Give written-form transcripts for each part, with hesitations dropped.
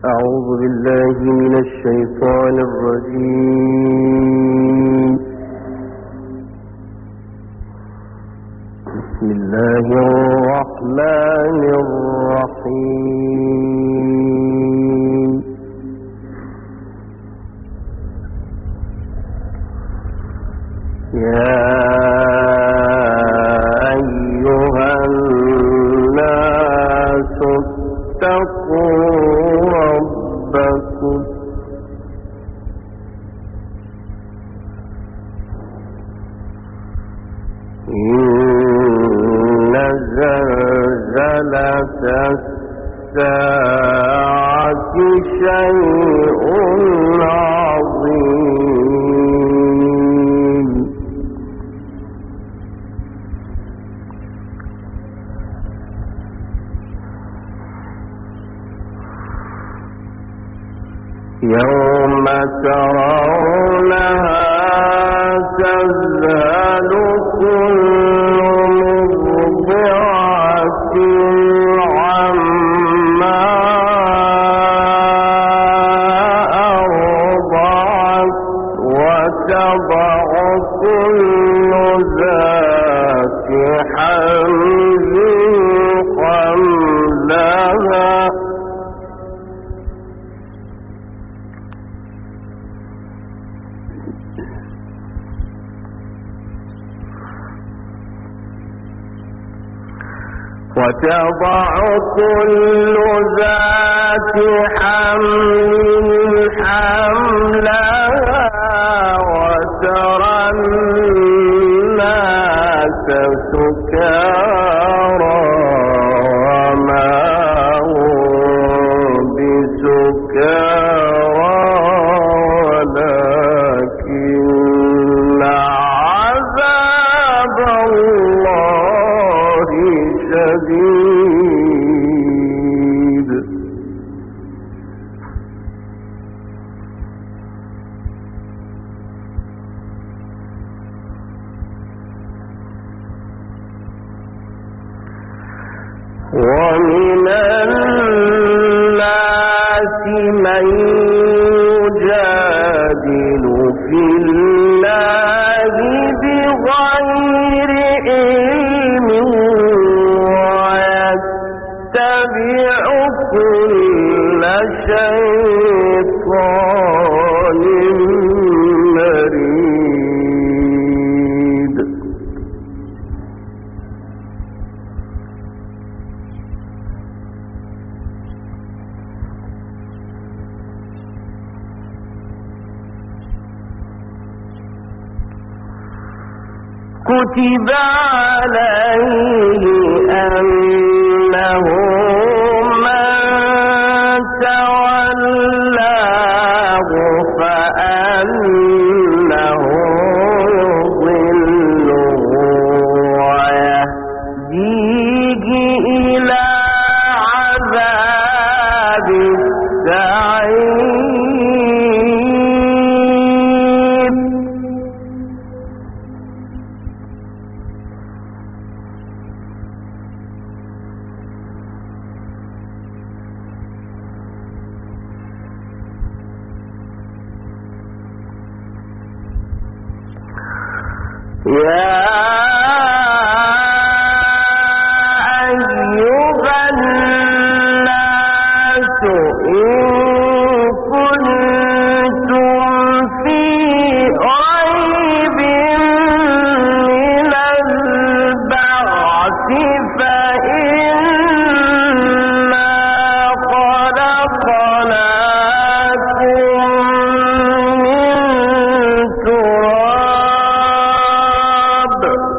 أعوذ بالله من الشيطان الرجيم. بسم الله الرحمن الرحيم. يا أيها الناس اتقوا ربكم إن زلزلة الساعة شيء عظيم. يوم ترونها تذهل كل مرضعة عما أرضعت وتضع كل ذات حمل حملها وتضع كل ذات حمل حملها وترى الناس سكارى وما هم بسكارى ولكن عذاب الله شديد. ومن الناس من يجادل في الله بغير علم ويتبع كل شيطان مريد. كتب عليه أنه من تولاه فأنه يضله ويهديه إلى عذاب السعير. يا أيها الناس إن كنتم في ريب من البعث فإنا خلقناكم من تراب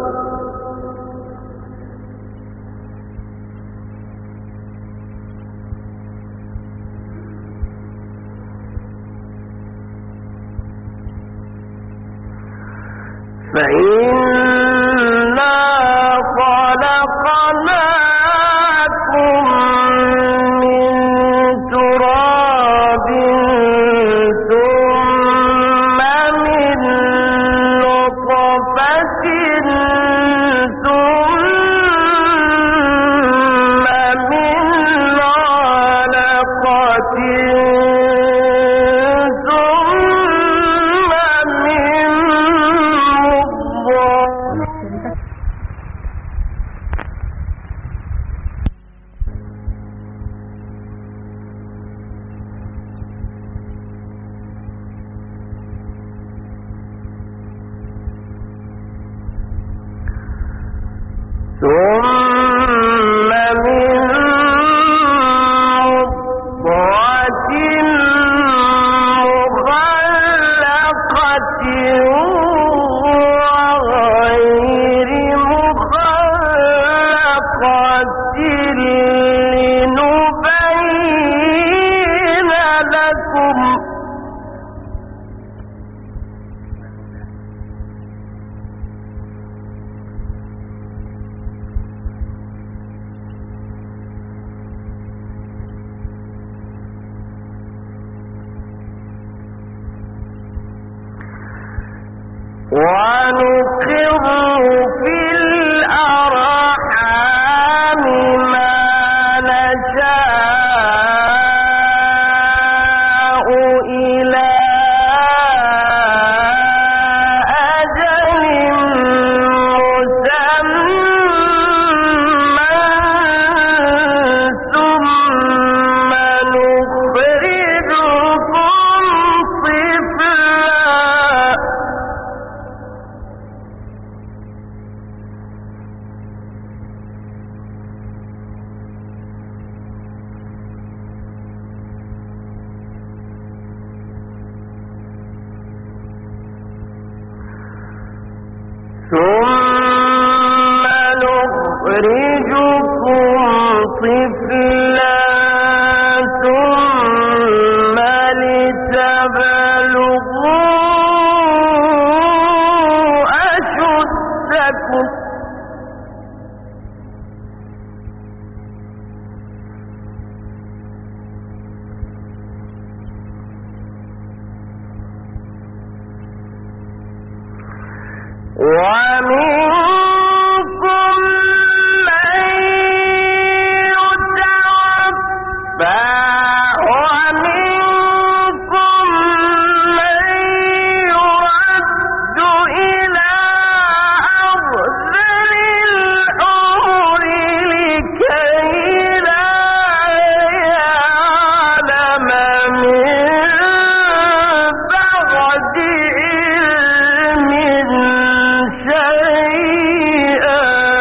فإنا خلقناكم من تراب ثم من نطفة ثم من علقة ونقر في الأرحام ما نشاء إلى أجل مسمى ثم نخرجكم طفلا ثم لتبلغوا أشدكم ومنكم من يتوفى ومنكم من يرد إلى أرذل العمر لكي لا يعلم من بعد علم شيئا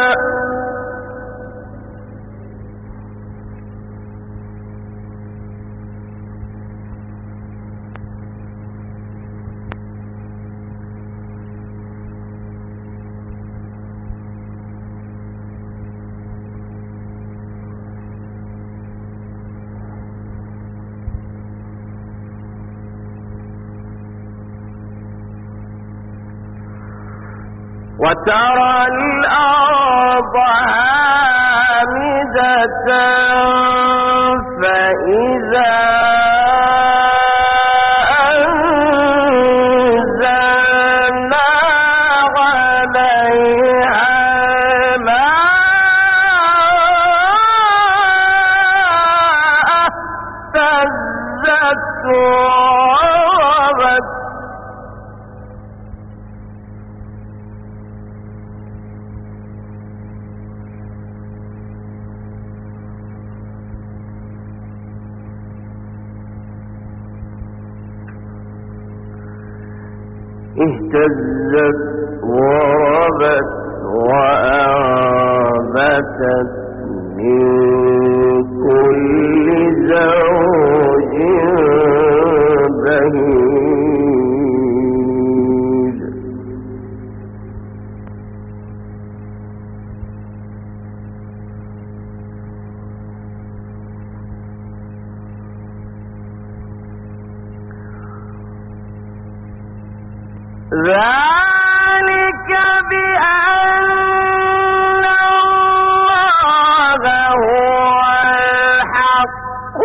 وترى الأرض هامدة فإذا أنزلنا عليها الماء اهتزت وربت اهتزت وربت وأنبتت من كل زوج بهيج ذلك بأن الله هو الحق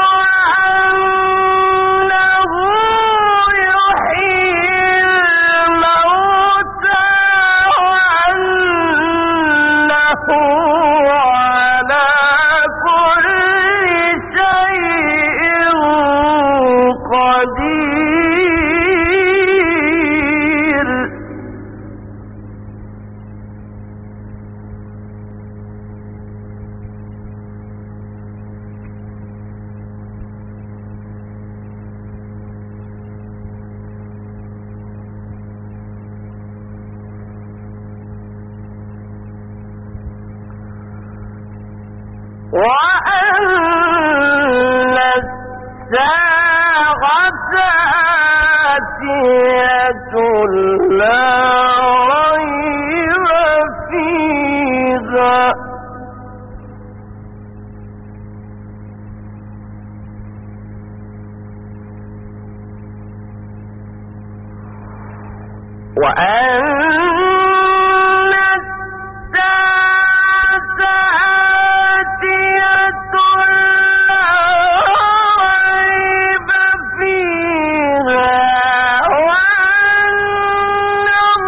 وأنه يحيي الموتى وأنه على كل شيء قدير وأن الساعة آتية لا ريب فيها وأن الساعة آتية لا ريب فيها وأن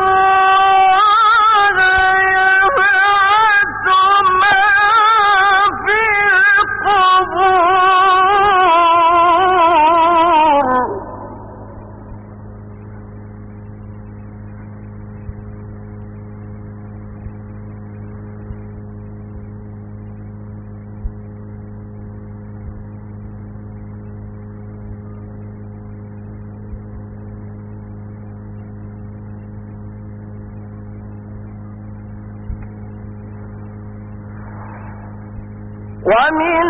ومن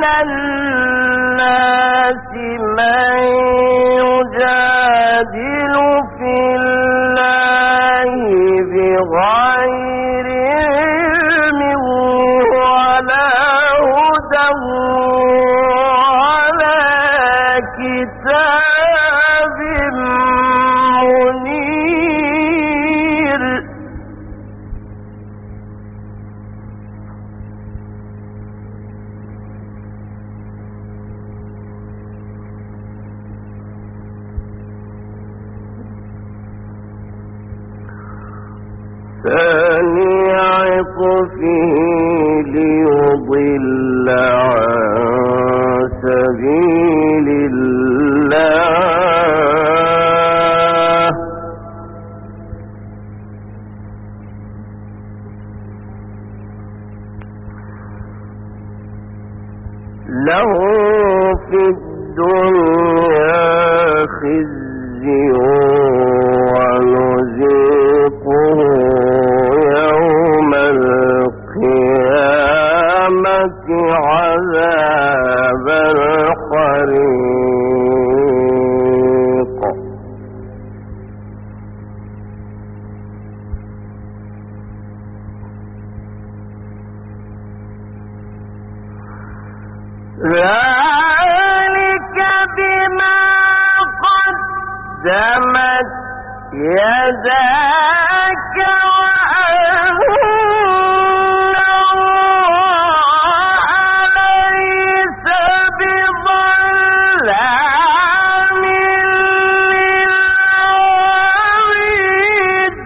الناس من يجادل في الله بغير علم ولا هدى ولا كتاب منير. ثاني عطفه ليضل عن سبيل الله له في الدنيا خزي ونذيقه يوم القيامة عذاب الحريق. ذلك بما قدمت يداك وأن الله ليس بظلام للعبيد.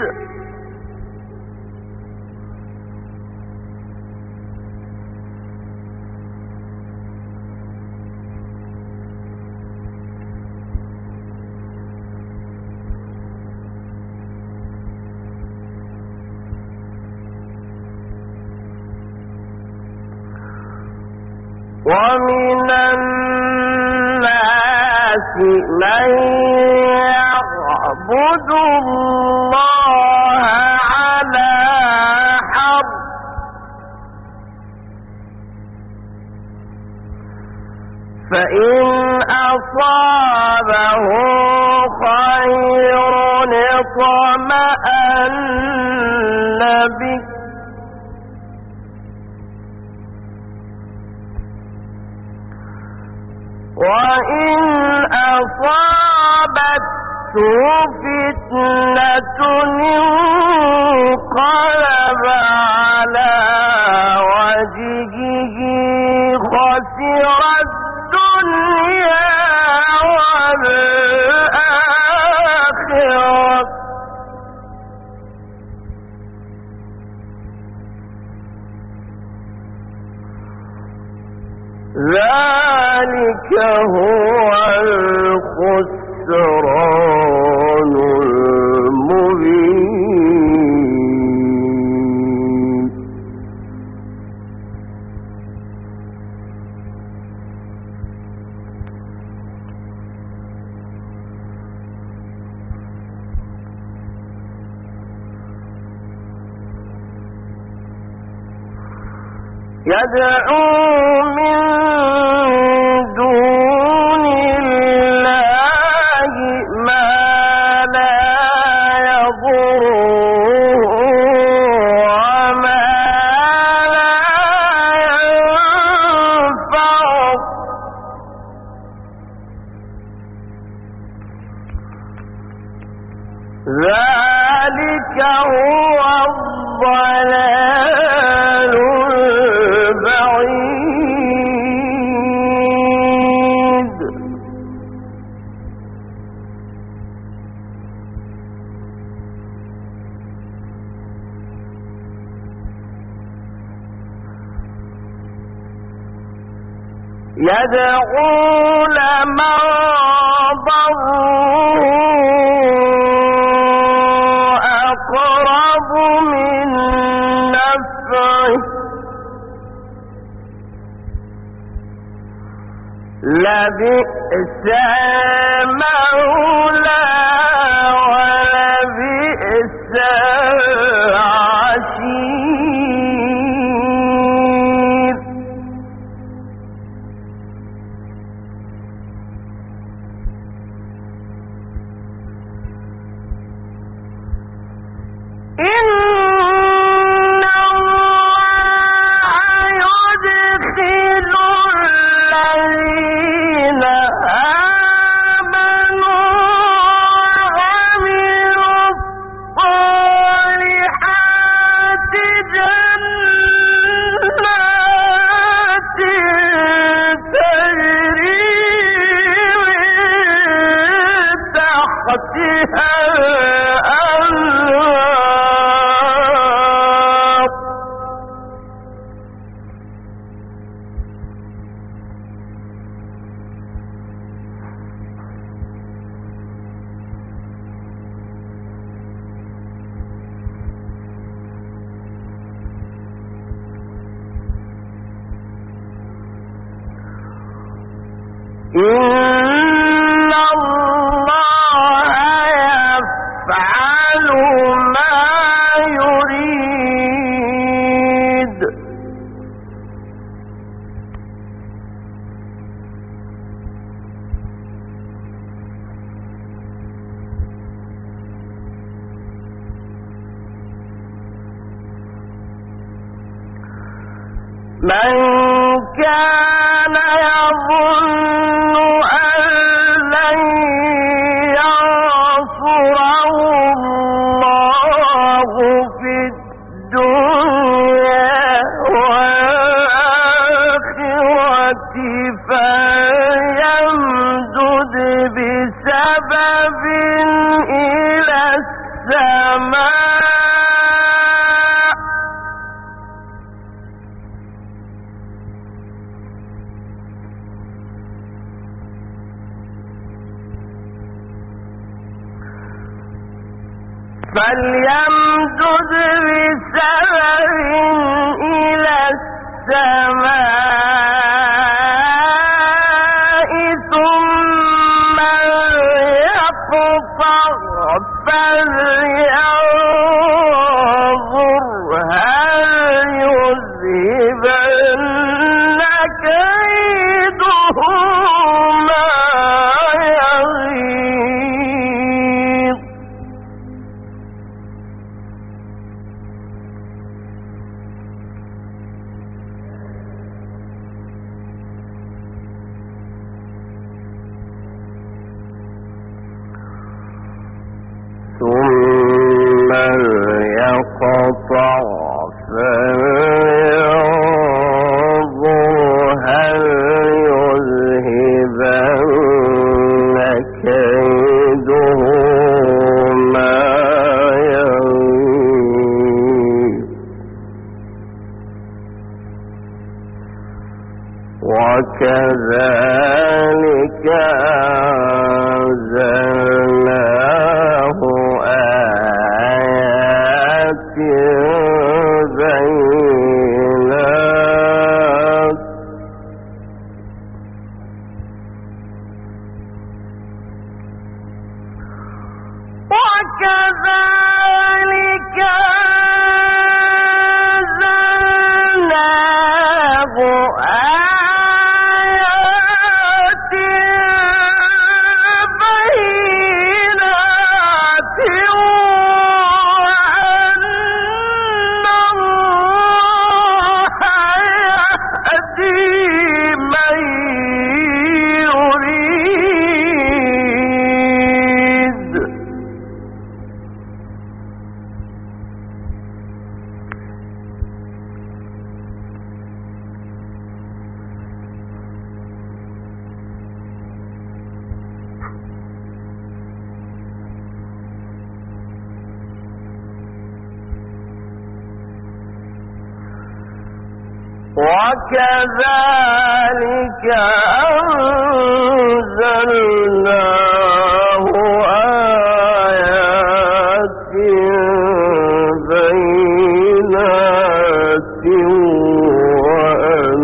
ومن الناس من يعبد الله على حرف فإن أصابه خير اطمأن به وإن أصابته فتنة انقلب على وجهه خسر الدنيا والآخرة ذلك هو الخسران المبين. يدعو من دون الله ما لا يضره وما لا ينفعه ذلك هو الضلال البعيد. يدعو لمن ضره أقرب من نفعه لبئس المولى ولبئس العشير. تحتها الأنهار إن الله يفعل ما يريد من كان يظن أن لن ينصره الله في الدنيا والآخرة فليمدد بسبب إلى السماء فليمدد بسبب إلى السماء ثم يقطع فلينظر هل يذهبن كيده ما يغيظ ثم ليقطع فلينظر هل يذهبن كيده ما يغيظ وكذلك أنزلناه آيات بينات وكذلك أنزلناه آيات بينات وأن الله يهدي من يريد وكذلك أنزلناه آيات بينات وأن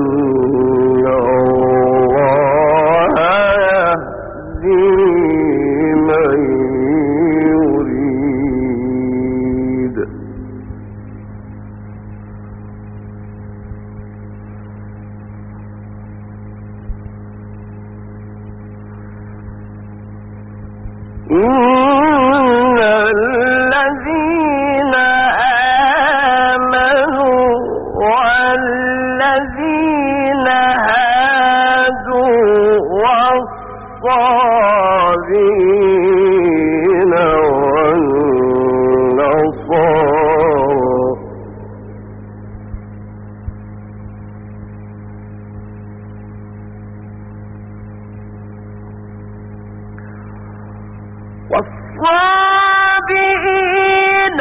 الله يهدي من يريد إن الذين آمنوا والذين هادوا والصابين والنصارى والصابئين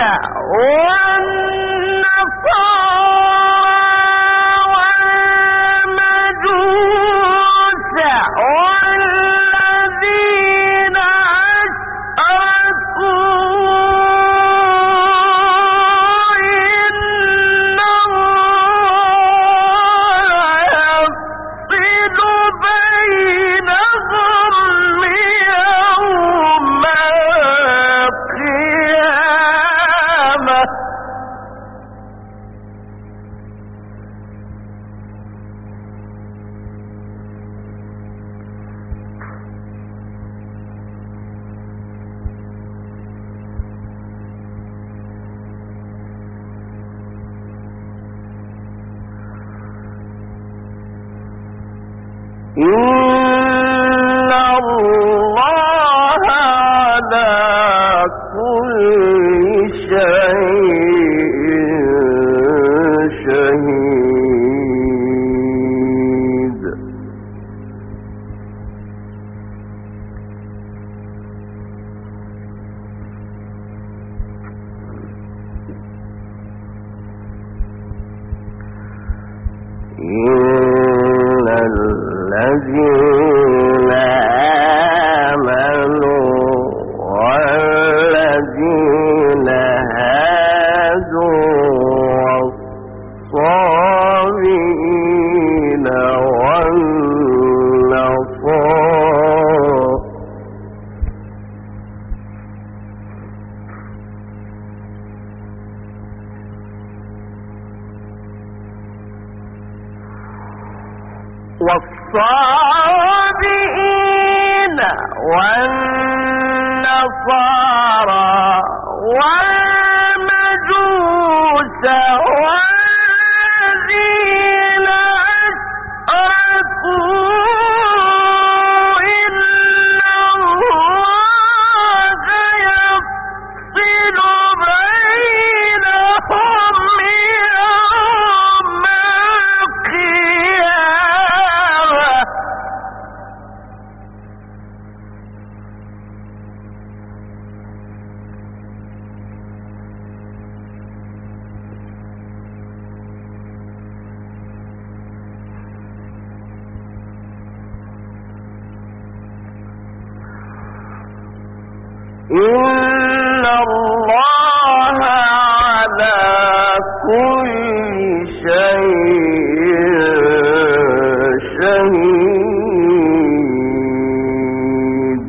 إن الله على كل شيء شهيد الذين آمنوا والذين هادوا والصابئين والنصارى والصابئين والنصارى والمجوس والذين أشركوا إن الله يفصل بينهم يوم القيامة إن الله على كل شيء شهيد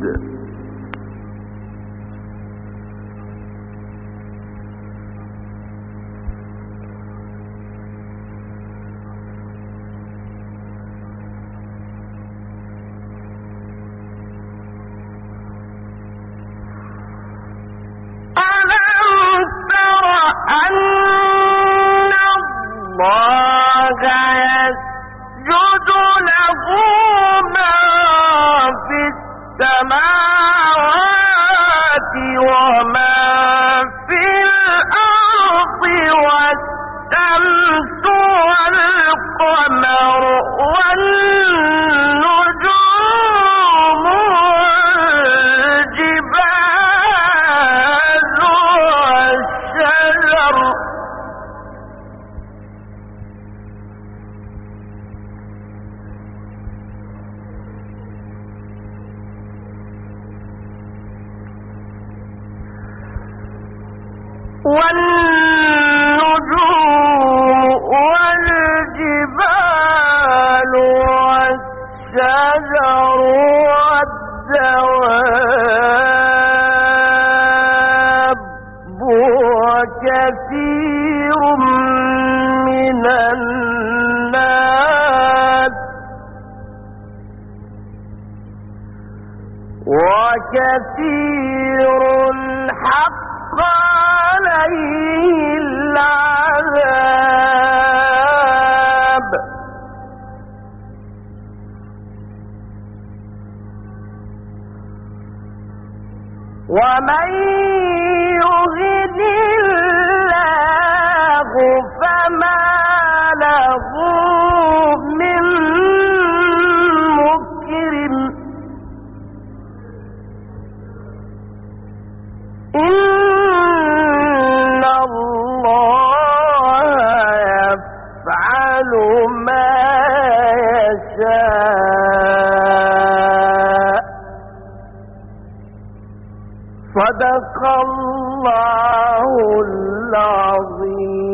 أن الله يسجد له ما في السماوات وما في الأرض والشمس والقمر والنجوم والجبال والشجر والجبال والشجر والدواب وكثير من الناس وكثير حق عليه العذاب ومن يهد الله فما له من مكرم صدق الله العظيم.